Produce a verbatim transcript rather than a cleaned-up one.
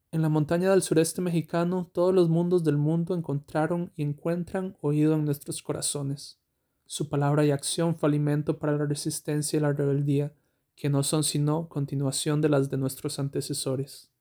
En la montaña del sureste mexicano, todos los mundos del mundo encontraron y encuentran oído en nuestros corazones. Su palabra y acción fue alimento para la resistencia y la rebeldía, que no son sino continuación de las de nuestros antecesores.